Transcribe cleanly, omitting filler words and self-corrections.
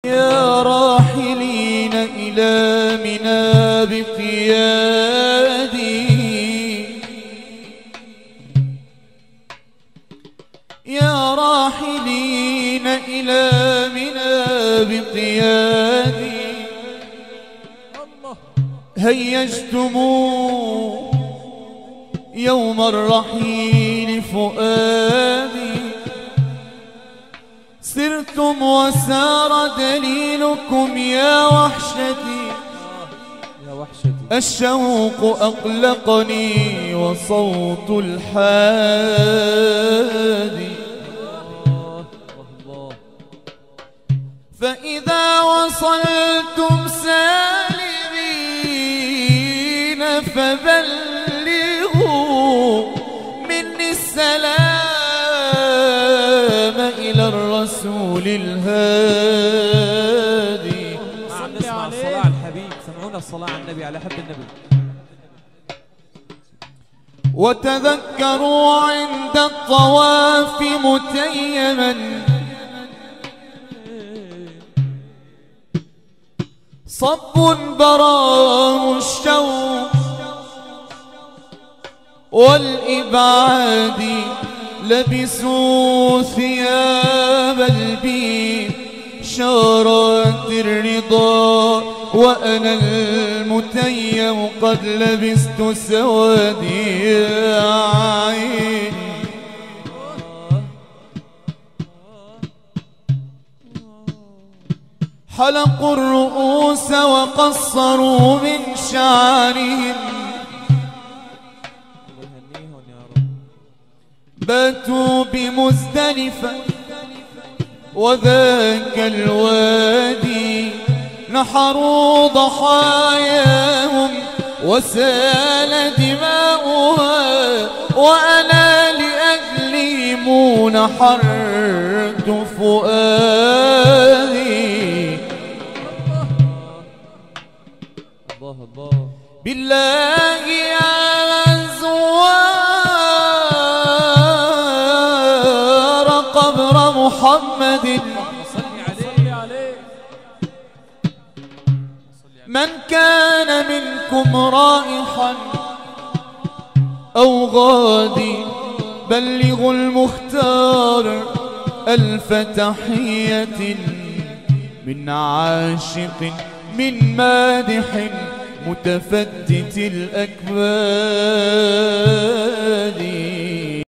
يا راحلين إلى منى بقيادي، يا راحلين إلى منى بقيادي، هيجتم يوم الرحيل فؤادي، سرتم وسار دليلكم يا وحشتي، الشوق أقلقني وصوت الحادي، فإذا وصلتم سالمين فبلغوا مني السلام إلى الرسول الهادي. نسمع الصلاة على الحبيب، سمعونا الصلاة على النبي، على حب النبي. وتذكروا عند الطواف متيما صب براه الشوق والإبعاد، لبسوا ثياب البيت شارات الرضا، وأنا المتيم قد لبست سوادي عين. حلقوا الرؤوس وقصروا من شعرهم، باتوا بمزدلفة وذاك الوادي، نحروا ضحاياهم وسال دماؤها، وأنا لأجلهم نحرت فؤادي. الله الله بالله يا زوار قبر محمد، من كان منكم رائحا أو غادي، بلغوا المختار ألف تحية من عاشق من مادح متفتت الأكباد.